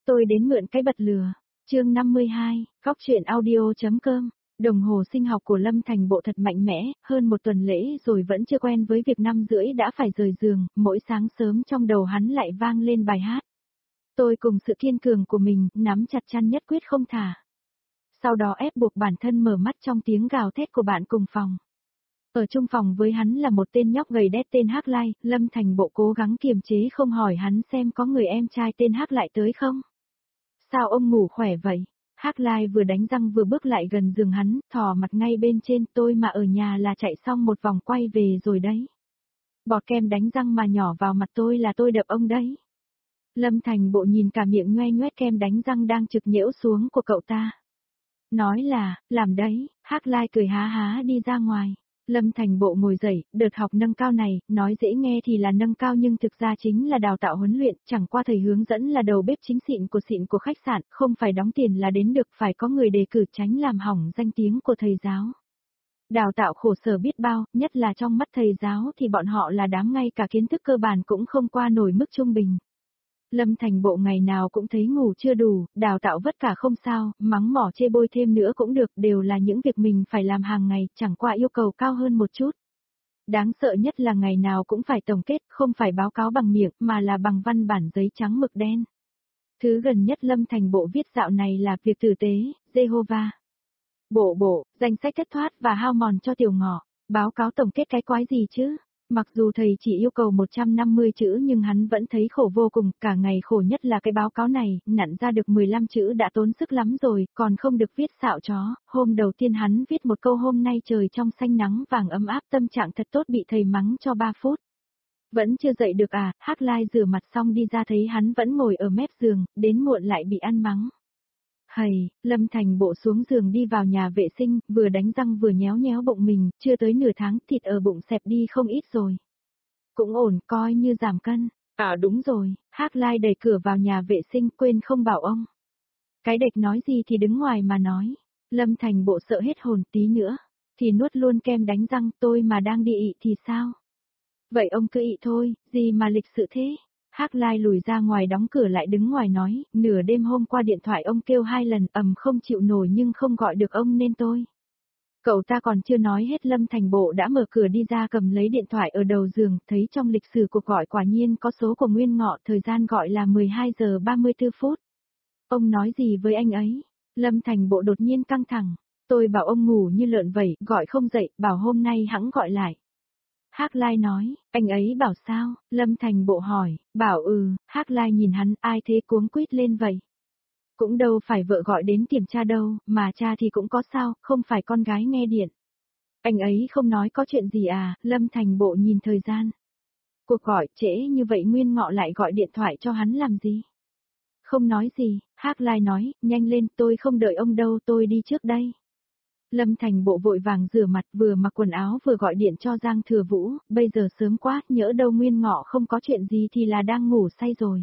Tôi đến mượn cái bật lửa. Chương 52, góc truyện audio.com. Đồng hồ sinh học của Lâm Thành Bộ thật mạnh mẽ, hơn một tuần lễ rồi vẫn chưa quen với việc 5:30 đã phải rời giường, mỗi sáng sớm trong đầu hắn lại vang lên bài hát. Tôi cùng sự kiên cường của mình, nắm chặt chăn nhất quyết không thả. Sau đó ép buộc bản thân mở mắt trong tiếng gào thét của bạn cùng phòng. Ở chung phòng với hắn là một tên nhóc gầy đét tên Hắc Lai, Lâm Thành Bộ cố gắng kiềm chế không hỏi hắn xem có người em trai tên Hắc lại tới không. Sao ông ngủ khỏe vậy? Hắc Lai vừa đánh răng vừa bước lại gần giường hắn, thò mặt ngay bên trên. Tôi mà ở nhà là chạy xong một vòng quay về rồi đấy. Bọt kem đánh răng mà nhỏ vào mặt tôi là tôi đập ông đấy. Lâm Thành Bộ nhìn cả miệng nhoe nhoét kem đánh răng đang trực nhễu xuống của cậu ta. Nói là, làm đấy. Hắc Lai cười há há đi ra ngoài. Lâm Thành Bộ ngồi dậy, đợt học nâng cao này, nói dễ nghe thì là nâng cao nhưng thực ra chính là đào tạo huấn luyện, chẳng qua thầy hướng dẫn là đầu bếp chính xịn của khách sạn, không phải đóng tiền là đến được, phải có người đề cử, tránh làm hỏng danh tiếng của thầy giáo. Đào tạo khổ sở biết bao, nhất là trong mắt thầy giáo thì bọn họ là đám ngay cả kiến thức cơ bản cũng không qua nổi mức trung bình. Lâm Thành Bộ ngày nào cũng thấy ngủ chưa đủ, đào tạo vất cả không sao, mắng mỏ chê bôi thêm nữa cũng được, đều là những việc mình phải làm hàng ngày, chẳng qua yêu cầu cao hơn một chút. Đáng sợ nhất là ngày nào cũng phải tổng kết, không phải báo cáo bằng miệng mà là bằng văn bản giấy trắng mực đen. Thứ gần nhất Lâm Thành Bộ viết dạo này là việc tử tế, Jehovah. Bộ, danh sách thất thoát và hao mòn cho tiểu ngọ, báo cáo tổng kết cái quái gì chứ? Mặc dù thầy chỉ yêu cầu 150 chữ nhưng hắn vẫn thấy khổ vô cùng, cả ngày khổ nhất là cái báo cáo này, nặn ra được 15 chữ đã tốn sức lắm rồi, còn không được viết xạo chó. Hôm đầu tiên hắn viết một câu hôm nay trời trong xanh nắng vàng ấm áp, tâm trạng thật tốt, bị thầy mắng cho 3 phút. Vẫn chưa dậy được à? Hắc Lai rửa mặt xong đi ra thấy hắn vẫn ngồi ở mép giường, đến muộn lại bị ăn mắng. Hầy, Lâm Thành Bộ xuống giường đi vào nhà vệ sinh, vừa đánh răng vừa nhéo nhéo bụng mình, chưa tới nửa tháng thịt ở bụng xẹp đi không ít rồi. Cũng ổn, coi như giảm cân. À đúng rồi, Hắc Lai đẩy cửa vào nhà vệ sinh, quên không bảo ông. Cái đệch nói gì thì đứng ngoài mà nói. Lâm Thành Bộ sợ hết hồn, tí nữa thì nuốt luôn kem đánh răng, tôi mà đang đi ị thì sao? Vậy ông cứ ị thôi, gì mà lịch sự thế? Hắc Lai lùi ra ngoài đóng cửa lại đứng ngoài nói, nửa đêm hôm qua điện thoại ông kêu 2 lần, không chịu nổi nhưng không gọi được ông nên tôi. Cậu ta còn chưa nói hết Lâm Thành Bộ đã mở cửa đi ra cầm lấy điện thoại ở đầu giường, thấy trong lịch sử cuộc gọi quả nhiên có số của Nguyên Ngọ, thời gian gọi là 12 giờ 34 phút. Ông nói gì với anh ấy? Lâm Thành Bộ đột nhiên căng thẳng, tôi bảo ông ngủ như lợn vậy, gọi không dậy, bảo hôm nay hẵng gọi lại. Hắc Lai nói, anh ấy bảo sao? Lâm Thành Bộ hỏi, bảo Hắc Lai nhìn hắn, ai thế cuống quýt lên vậy? Cũng đâu phải vợ gọi đến kiểm tra đâu, mà cha thì cũng có sao, không phải con gái nghe điện. Anh ấy không nói có chuyện gì à? Lâm Thành Bộ nhìn thời gian. Cuộc gọi trễ như vậy Nguyên Ngọ lại gọi điện thoại cho hắn làm gì? Không nói gì, Hắc Lai nói, nhanh lên, tôi không đợi ông đâu, tôi đi trước đây. Lâm Thành Bộ vội vàng rửa mặt, vừa mặc quần áo vừa gọi điện cho Giang Thừa Vũ, bây giờ sớm quá, nhỡ đâu Nguyên Ngọ không có chuyện gì thì là đang ngủ say rồi.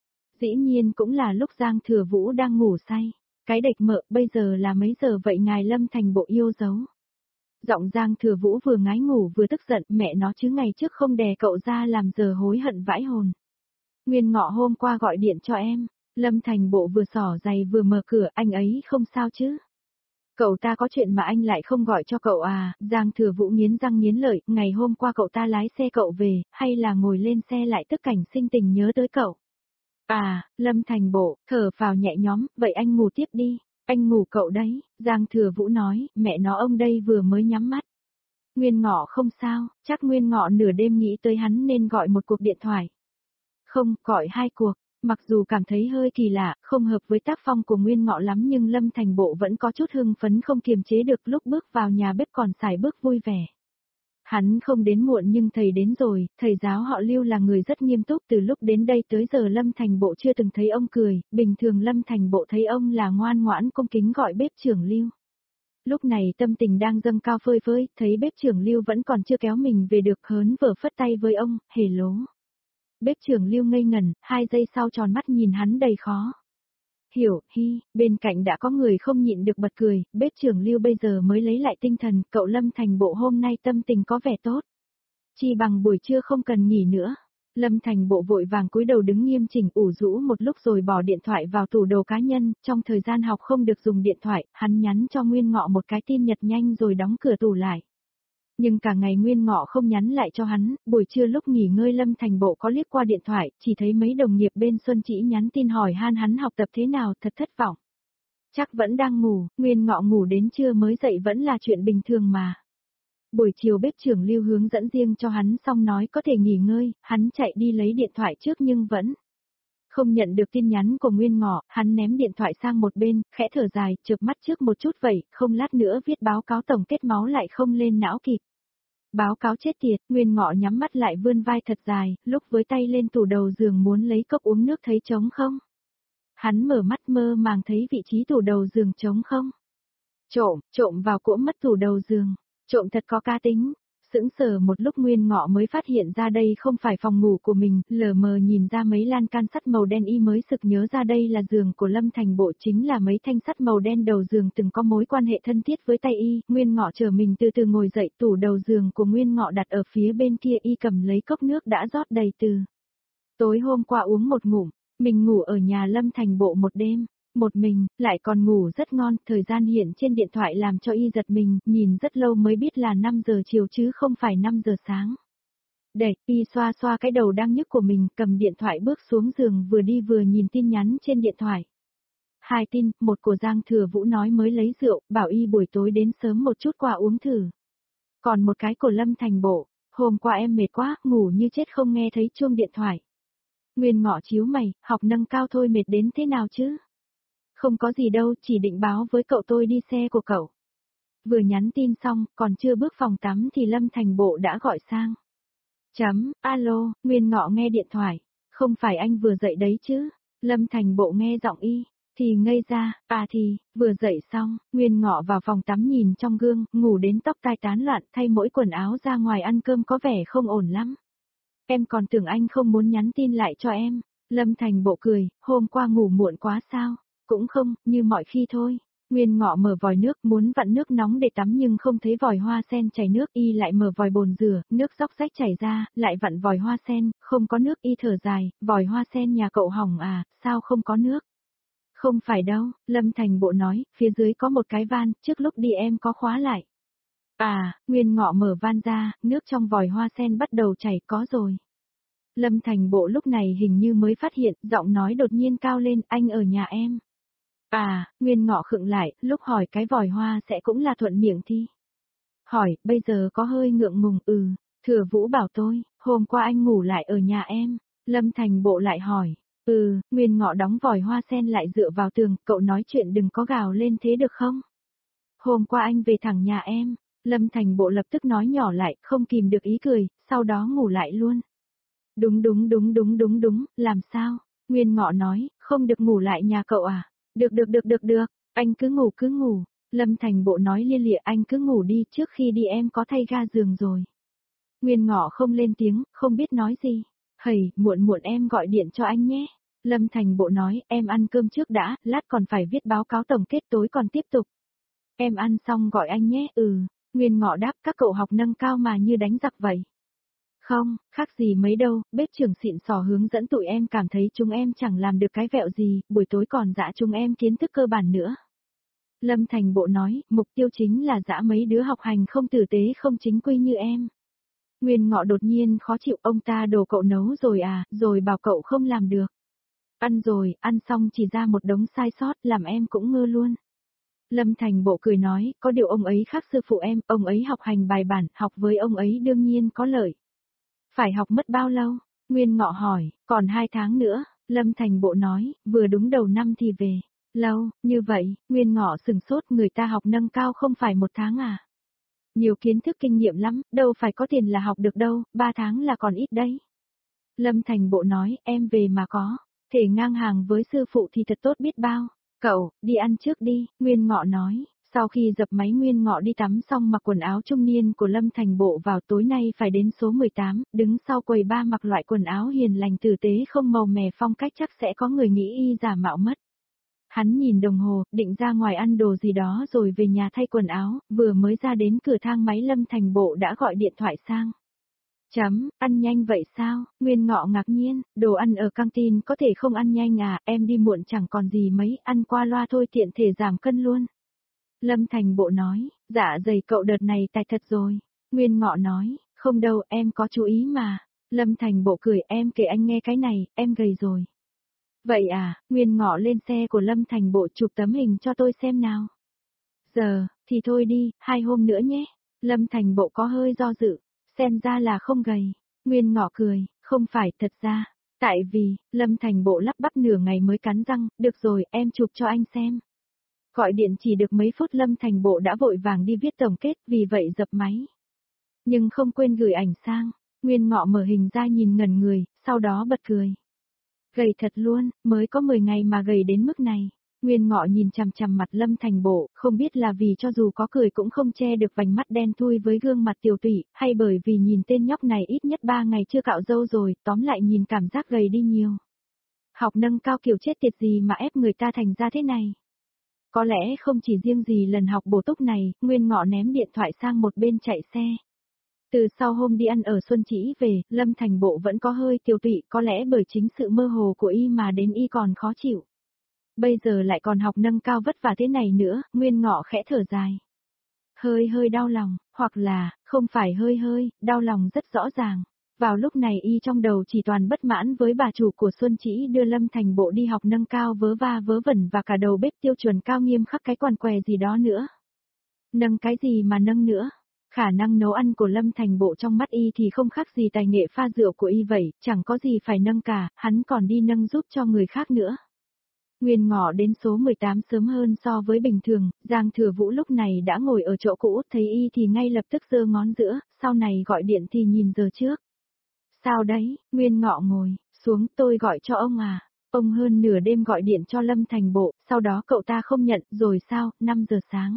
Dĩ nhiên cũng là lúc Giang Thừa Vũ đang ngủ say. Cái đệch mợ, bây giờ là mấy giờ vậy ngài? Lâm Thành Bộ yêu dấu. Giọng Giang Thừa Vũ vừa ngái ngủ vừa tức giận, mẹ nó chứ ngày trước không đè cậu ra làm giờ hối hận vãi hồn. Nguyên Ngọ hôm qua gọi điện cho em. Lâm Thành Bộ vừa xỏ giày vừa mở cửa, anh ấy không sao chứ? Cậu ta có chuyện mà anh lại không gọi cho cậu à? Giang Thừa Vũ nghiến răng nghiến lợi, ngày hôm qua cậu ta lái xe cậu về, hay là ngồi lên xe lại tức cảnh sinh tình nhớ tới cậu? À, Lâm Thành Bộ, thở phào nhẹ nhõm, vậy anh ngủ tiếp đi, anh ngủ cậu đấy. Giang Thừa Vũ nói, mẹ nó ông đây vừa mới nhắm mắt. Nguyên Ngọ không sao, chắc Nguyên Ngọ nửa đêm nghĩ tới hắn nên gọi một cuộc điện thoại. Không, gọi 2 cuộc. Mặc dù cảm thấy hơi kỳ lạ, không hợp với tác phong của Nguyên Ngọ lắm nhưng Lâm Thành Bộ vẫn có chút hưng phấn không kiềm chế được, lúc bước vào nhà bếp còn xài bước vui vẻ. Hắn không đến muộn nhưng thầy đến rồi, thầy giáo họ Lưu là người rất nghiêm túc, từ lúc đến đây tới giờ Lâm Thành Bộ chưa từng thấy ông cười, bình thường Lâm Thành Bộ thấy ông là ngoan ngoãn cung kính gọi bếp trưởng Lưu. Lúc này tâm tình đang dâng cao phơi phới, thấy bếp trưởng Lưu vẫn còn chưa kéo mình về được hớn vở phất tay với ông, hề lố. Bếp trưởng Lưu ngây ngẩn, 2 giây sau tròn mắt nhìn hắn đầy khó hiểu, bên cạnh đã có người không nhịn được bật cười, bếp trưởng Lưu bây giờ mới lấy lại tinh thần, cậu Lâm Thành Bộ hôm nay tâm tình có vẻ tốt. Chỉ bằng buổi trưa không cần nghỉ nữa. Lâm Thành Bộ vội vàng cúi đầu đứng nghiêm chỉnh ủ rũ một lúc rồi bỏ điện thoại vào tủ đồ cá nhân, trong thời gian học không được dùng điện thoại, hắn nhắn cho Nguyên Ngọ một cái tin nhật nhanh rồi đóng cửa tủ lại. Nhưng cả ngày Nguyên Ngọ không nhắn lại cho hắn, buổi trưa lúc nghỉ ngơi Lâm Thành Bộ có liếc qua điện thoại, chỉ thấy mấy đồng nghiệp bên Xuân Chỉ nhắn tin hỏi han hắn học tập thế nào, thật thất vọng. Chắc vẫn đang ngủ, Nguyên Ngọ ngủ đến trưa mới dậy vẫn là chuyện bình thường mà. Buổi chiều bếp trưởng Lưu hướng dẫn riêng cho hắn xong nói có thể nghỉ ngơi, hắn chạy đi lấy điện thoại trước nhưng vẫn không nhận được tin nhắn của Nguyên Ngọ, hắn ném điện thoại sang một bên, khẽ thở dài, chợp mắt trước một chút vậy, không lát nữa viết báo cáo tổng kết máu lại không lên não kịp. Báo cáo chết tiệt, Nguyên Ngọ nhắm mắt lại vươn vai thật dài, lúc với tay lên tủ đầu giường muốn lấy cốc uống nước thấy trống không. Hắn mở mắt mơ màng thấy vị trí tủ đầu giường trống không. Trộm vào cỗ mất tủ đầu giường, trộm thật có cá tính. Sững sờ một lúc Nguyên Ngọ mới phát hiện ra đây không phải phòng ngủ của mình, lờ mờ nhìn ra mấy lan can sắt màu đen y mới sực nhớ ra đây là giường của Lâm Thành Bộ, chính là mấy thanh sắt màu đen đầu giường từng có mối quan hệ thân thiết với tay y. Nguyên Ngọ chờ mình từ từ ngồi dậy, tủ đầu giường của Nguyên Ngọ đặt ở phía bên kia, y cầm lấy cốc nước đã rót đầy từ tối hôm qua uống một ngụm. Mình ngủ ở nhà Lâm Thành Bộ một đêm, một mình, lại còn ngủ rất ngon, thời gian hiện trên điện thoại làm cho y giật mình, nhìn rất lâu mới biết là 5 giờ chiều chứ không phải 5 giờ sáng. Để, y xoa xoa cái đầu đang nhức của mình, cầm điện thoại bước xuống giường vừa đi vừa nhìn tin nhắn trên điện thoại. 2 tin, một của Giang Thừa Vũ nói mới lấy rượu, bảo y buổi tối đến sớm một chút qua uống thử. Còn một cái của Lâm Thành Bộ, hôm qua em mệt quá, ngủ như chết không nghe thấy chuông điện thoại. Nguyên Ngọ chíu mày, học nâng cao thôi mệt đến thế nào chứ? Không có gì đâu, chỉ định báo với cậu tôi đi xe của cậu. Vừa nhắn tin xong, còn chưa bước phòng tắm thì Lâm Thành Bộ đã gọi sang. Alo, Nguyên Ngọ nghe điện thoại. Không phải anh vừa dậy đấy chứ? Lâm Thành Bộ nghe giọng y, thì ngây ra, vừa dậy xong, Nguyên Ngọ vào phòng tắm nhìn trong gương, ngủ đến tóc tai tán loạn, thay mỗi quần áo ra ngoài ăn cơm có vẻ không ổn lắm. Em còn tưởng anh không muốn nhắn tin lại cho em. Lâm Thành Bộ cười, hôm qua ngủ muộn quá sao? Cũng không, như mọi khi thôi. Nguyên Ngọ mở vòi nước muốn vặn nước nóng để tắm nhưng không thấy vòi hoa sen chảy nước, y lại mở vòi bồn rửa, nước róc rách chảy ra, lại vặn vòi hoa sen, không có nước, y thở dài, vòi hoa sen nhà cậu hỏng à, sao không có nước? Không phải đâu, Lâm Thành Bộ nói, phía dưới có một cái van, trước lúc đi em có khóa lại. À, Nguyên Ngọ mở van ra, nước trong vòi hoa sen bắt đầu chảy, có rồi. Lâm Thành Bộ lúc này hình như mới phát hiện, giọng nói đột nhiên cao lên, anh ở nhà em. À, Nguyên Ngọ khựng lại, lúc hỏi cái vòi hoa sẽ cũng là thuận miệng thi. Hỏi, bây giờ có hơi ngượng ngùng, Thừa Vũ bảo tôi, hôm qua anh ngủ lại ở nhà em. Lâm Thành Bộ lại hỏi, Nguyên Ngọ đóng vòi hoa sen lại dựa vào tường, cậu nói chuyện đừng có gào lên thế được không? Hôm qua anh về thẳng nhà em. Lâm Thành Bộ lập tức nói nhỏ lại, không kìm được ý cười, sau đó ngủ lại luôn. Đúng, làm sao? Nguyên Ngọ nói, không được ngủ lại nhà cậu à? Được, anh cứ ngủ. Lâm Thành Bộ nói lia lịa, anh cứ ngủ đi, trước khi đi em có thay ga giường rồi. Nguyên Ngọ không lên tiếng, không biết nói gì. Muộn em gọi điện cho anh nhé. Lâm Thành Bộ nói, em ăn cơm trước đã, lát còn phải viết báo cáo tổng kết tối còn tiếp tục. Em ăn xong gọi anh nhé, Nguyên Ngọ đáp, các cậu học nâng cao mà như đánh giặc vậy. Không, khác gì mấy đâu, bếp trưởng xịn sò hướng dẫn tụi em cảm thấy chúng em chẳng làm được cái vẹo gì, buổi tối còn dã chúng em kiến thức cơ bản nữa. Lâm Thành Bộ nói, mục tiêu chính là dã mấy đứa học hành không tử tế không chính quy như em. Nguyên Ngọ đột nhiên khó chịu, ông ta đồ cậu nấu rồi à, rồi bảo cậu không làm được. Ăn rồi, ăn xong chỉ ra một đống sai sót, làm em cũng ngơ luôn. Lâm Thành Bộ cười nói, có điều ông ấy khác sư phụ em, ông ấy học hành bài bản, học với ông ấy đương nhiên có lợi. Phải học mất bao lâu? Nguyên Ngọ hỏi, còn 2 tháng nữa, Lâm Thành Bộ nói, vừa đúng đầu năm thì về. Lâu, như vậy, Nguyên Ngọ sừng sốt, người ta học nâng cao không phải 1 tháng à? Nhiều kiến thức kinh nghiệm lắm, đâu phải có tiền là học được đâu, 3 tháng là còn ít đấy. Lâm Thành Bộ nói, em về mà có, thể ngang hàng với sư phụ thì thật tốt biết bao. Cậu, đi ăn trước đi, Nguyên Ngọ nói. Sau khi dập máy Nguyên Ngọ đi tắm xong mặc quần áo trung niên của Lâm Thành Bộ vào, tối nay phải đến số 18, đứng sau quầy ba mặc loại quần áo hiền lành tử tế không màu mè phong cách chắc sẽ có người nghĩ y giả mạo mất. Hắn nhìn đồng hồ, định ra ngoài ăn đồ gì đó rồi về nhà thay quần áo, vừa mới ra đến cửa thang máy Lâm Thành Bộ đã gọi điện thoại sang. Chấm, ăn nhanh vậy sao? Nguyên Ngọ ngạc nhiên, đồ ăn ở căng tin có thể không ăn nhanh à, em đi muộn chẳng còn gì mấy, ăn qua loa thôi tiện thể giảm cân luôn. Lâm Thành Bộ nói, dạ dày cậu đợt này tài thật rồi. Nguyên Ngọ nói, không đâu em có chú ý mà. Lâm Thành Bộ cười em kể anh nghe cái này, em gầy rồi. Vậy à, Nguyên Ngọ lên xe của Lâm Thành Bộ chụp tấm hình cho tôi xem nào. Giờ, thì thôi đi, 2 hôm nữa nhé. Lâm Thành Bộ có hơi do dự, xem ra là không gầy. Nguyên Ngọ cười, không phải thật ra. Tại vì, Lâm Thành Bộ lắp bắp nửa ngày mới cắn răng, được rồi em chụp cho anh xem. Gọi điện chỉ được mấy phút Lâm Thành Bộ đã vội vàng đi viết tổng kết, vì vậy dập máy. Nhưng không quên gửi ảnh sang, Nguyên Ngọ mở hình ra nhìn ngẩn người, sau đó bật cười. Gầy thật luôn, mới có 10 ngày mà gầy đến mức này. Nguyên Ngọ nhìn chằm chằm mặt Lâm Thành Bộ, không biết là vì cho dù có cười cũng không che được vành mắt đen thui với gương mặt tiểu tụy, hay bởi vì nhìn tên nhóc này ít nhất 3 ngày chưa cạo râu rồi, tóm lại nhìn cảm giác gầy đi nhiều. Học nâng cao kiểu chết tiệt gì mà ép người ta thành ra thế này. Có lẽ không chỉ riêng gì lần học bổ túc này, Nguyên Ngọ ném điện thoại sang một bên chạy xe. Từ sau hôm đi ăn ở Xuân Trĩ về, Lâm Thành Bộ vẫn có hơi tiêu tụy, có lẽ bởi chính sự mơ hồ của y mà đến y còn khó chịu. Bây giờ lại còn học nâng cao vất vả thế này nữa, Nguyên Ngọ khẽ thở dài. Hơi đau lòng, hoặc là, không phải hơi, đau lòng rất rõ ràng. Vào lúc này y trong đầu chỉ toàn bất mãn với bà chủ của Xuân Trĩ đưa Lâm Thành Bộ đi học nâng cao vớ va vớ vẩn và cả đầu bếp tiêu chuẩn cao nghiêm khắc cái quằn què gì đó nữa. Nâng cái gì mà nâng nữa? Khả năng nấu ăn của Lâm Thành Bộ trong mắt y thì không khác gì tài nghệ pha rượu của y vậy, chẳng có gì phải nâng cả, hắn còn đi nâng giúp cho người khác nữa. Nguyên Ngọ đến số 18 sớm hơn so với bình thường, Giang Thừa Vũ lúc này đã ngồi ở chỗ cũ, thấy y thì ngay lập tức giơ ngón giữa, sau này gọi điện thì nhìn giờ trước. Sao đấy, Nguyên Ngọ ngồi, xuống tôi gọi cho ông à. Ông hơn nửa đêm gọi điện cho Lâm Thành Bộ, sau đó cậu ta không nhận, rồi sao, 5 giờ sáng.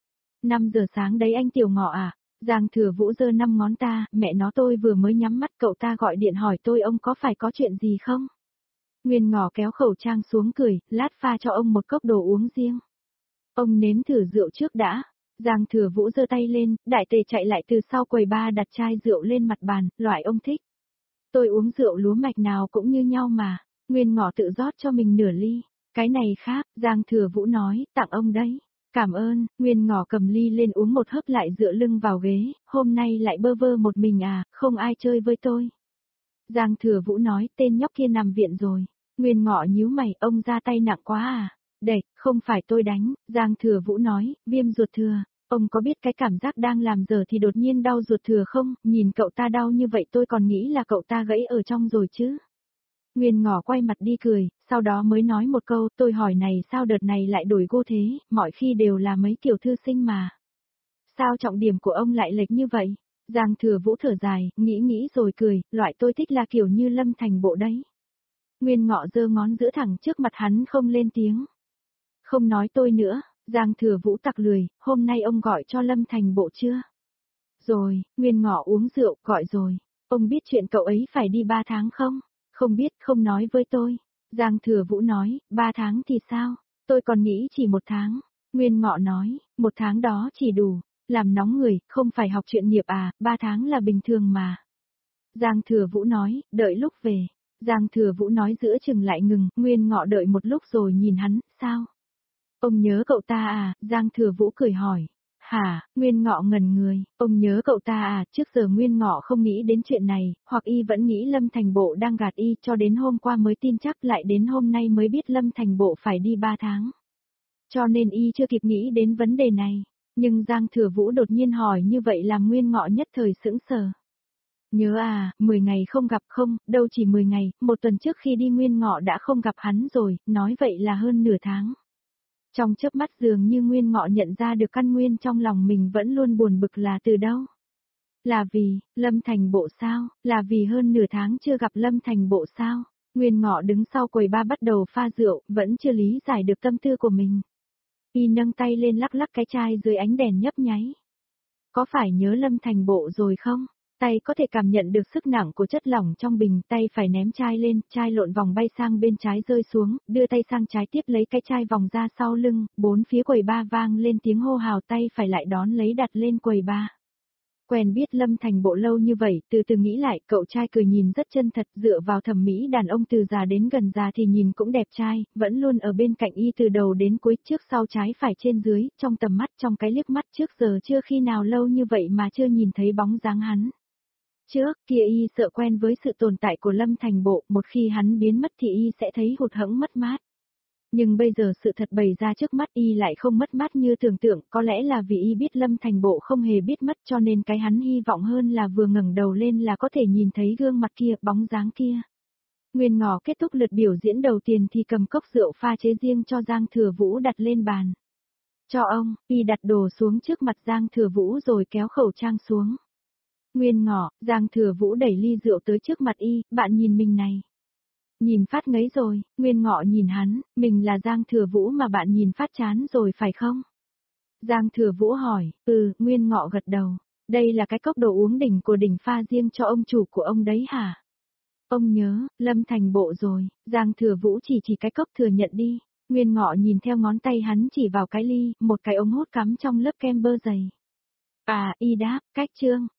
5 giờ sáng đấy anh Tiểu Ngọ à? Giang Thừa Vũ giơ 5 ngón ta, mẹ nó tôi vừa mới nhắm mắt cậu ta gọi điện hỏi tôi ông có phải có chuyện gì không? Nguyên Ngọ kéo khẩu trang xuống cười, lát pha cho ông một cốc đồ uống riêng. Ông nếm thử rượu trước đã. Giang Thừa Vũ giơ tay lên, đại tề chạy lại từ sau quầy bar đặt chai rượu lên mặt bàn, loại ông thích. Tôi uống rượu lúa mạch nào cũng như nhau mà. Nguyên Ngọ tự rót cho mình nửa ly. Cái này khác, Giang Thừa Vũ nói, tặng ông đấy. Cảm ơn, Nguyên Ngọ cầm ly lên uống một hớp lại dựa lưng vào ghế, hôm nay lại bơ vơ một mình à, không ai chơi với tôi. Giang Thừa Vũ nói, tên nhóc kia nằm viện rồi. Nguyên Ngọ nhíu mày, ông ra tay nặng quá à. Đệt, không phải tôi đánh, Giang Thừa Vũ nói, viêm ruột thừa. Ông có biết cái cảm giác đang làm giờ thì đột nhiên đau ruột thừa không, nhìn cậu ta đau như vậy tôi còn nghĩ là cậu ta gãy ở trong rồi chứ. Nguyên Ngọ quay mặt đi cười, sau đó mới nói một câu, tôi hỏi này sao đợt này lại đổi gu thế, mọi khi đều là mấy kiểu thư sinh mà. Sao trọng điểm của ông lại lệch như vậy? Giang Thừa Vũ thở dài, nghĩ rồi cười, loại tôi thích là kiểu như Lâm Thành Bộ đấy. Nguyên Ngọ giơ ngón giữa thẳng trước mặt hắn không lên tiếng. Không nói tôi nữa, Giang Thừa Vũ tặc lười, hôm nay ông gọi cho Lâm Thành Bộ chưa? Rồi, Nguyên Ngọ uống rượu, gọi rồi. Ông biết chuyện cậu ấy phải đi 3 tháng không? Không biết, không nói với tôi. Giang Thừa Vũ nói, 3 tháng thì sao? Tôi còn nghĩ chỉ 1 tháng. Nguyên Ngọ nói, 1 tháng đó chỉ đủ. Làm nóng người, không phải học chuyện nghiệp à, 3 tháng là bình thường mà. Giang Thừa Vũ nói, đợi lúc về. Giang Thừa Vũ nói giữa chừng lại ngừng, Nguyên Ngọ đợi một lúc rồi nhìn hắn, sao? Ông nhớ cậu ta à, Giang Thừa Vũ cười hỏi. Hả, Nguyên Ngọ ngẩn người, ông nhớ cậu ta à, trước giờ Nguyên Ngọ không nghĩ đến chuyện này, hoặc y vẫn nghĩ Lâm Thành Bộ đang gạt y cho đến hôm qua mới tin chắc lại đến hôm nay mới biết Lâm Thành Bộ phải đi 3 tháng. Cho nên y chưa kịp nghĩ đến vấn đề này, nhưng Giang Thừa Vũ đột nhiên hỏi như vậy làm Nguyên Ngọ nhất thời sững sờ. Nhớ à, 10 ngày không gặp không, đâu chỉ 10 ngày, 1 tuần trước khi đi Nguyên Ngọ đã không gặp hắn rồi, nói vậy là hơn nửa tháng. Trong chớp mắt dường như Nguyên Ngọ nhận ra được căn nguyên trong lòng mình vẫn luôn buồn bực là từ đâu. Là vì, Lâm Thành Bộ sao, là vì hơn nửa tháng chưa gặp Lâm Thành Bộ sao. Nguyên Ngọ đứng sau quầy bar bắt đầu pha rượu, vẫn chưa lý giải được tâm tư của mình. Y nâng tay lên lắc lắc cái chai dưới ánh đèn nhấp nháy. Có phải nhớ Lâm Thành Bộ rồi không? Tay có thể cảm nhận được sức nặng của chất lỏng trong bình, tay phải ném chai lên, chai lộn vòng bay sang bên trái rơi xuống, đưa tay sang trái tiếp lấy cái chai vòng ra sau lưng, bốn phía quầy bar vang lên tiếng hô hào, tay phải lại đón lấy đặt lên quầy bar. Quen biết Lâm Thành Bộ lâu như vậy, từ từ nghĩ lại, cậu trai cười nhìn rất chân thật, dựa vào thẩm mỹ đàn ông từ già đến gần già thì nhìn cũng đẹp trai, vẫn luôn ở bên cạnh y từ đầu đến cuối, trước sau trái phải trên dưới, trong tầm mắt, trong cái liếc mắt trước giờ chưa khi nào lâu như vậy mà chưa nhìn thấy bóng dáng hắn. Trước kia y sợ quen với sự tồn tại của Lâm Thành Bộ, một khi hắn biến mất thì y sẽ thấy hụt hẫng mất mát. Nhưng bây giờ sự thật bày ra trước mắt y lại không mất mát như tưởng tượng, có lẽ là vì y biết Lâm Thành Bộ không hề biết mất cho nên cái hắn hy vọng hơn là vừa ngẩng đầu lên là có thể nhìn thấy gương mặt kia, bóng dáng kia. Nguyên Ngọ kết thúc lượt biểu diễn đầu tiên thì cầm cốc rượu pha chế riêng cho Giang Thừa Vũ đặt lên bàn. Cho ông, y đặt đồ xuống trước mặt Giang Thừa Vũ rồi kéo khẩu trang xuống. Nguyên Ngọ, Giang Thừa Vũ đẩy ly rượu tới trước mặt y, bạn nhìn mình này. Nhìn phát ngấy rồi, Nguyên Ngọ nhìn hắn, mình là Giang Thừa Vũ mà bạn nhìn phát chán rồi phải không? Giang Thừa Vũ hỏi, Nguyên Ngọ gật đầu. Đây là cái cốc đồ uống đỉnh của đỉnh pha riêng cho ông chủ của ông đấy hả? Ông nhớ, Lâm Thành Bộ rồi, Giang Thừa Vũ chỉ cái cốc thừa nhận đi. Nguyên Ngọ nhìn theo ngón tay hắn chỉ vào cái ly, một cái ống hút cắm trong lớp kem bơ dày. À, y đáp, cách trương.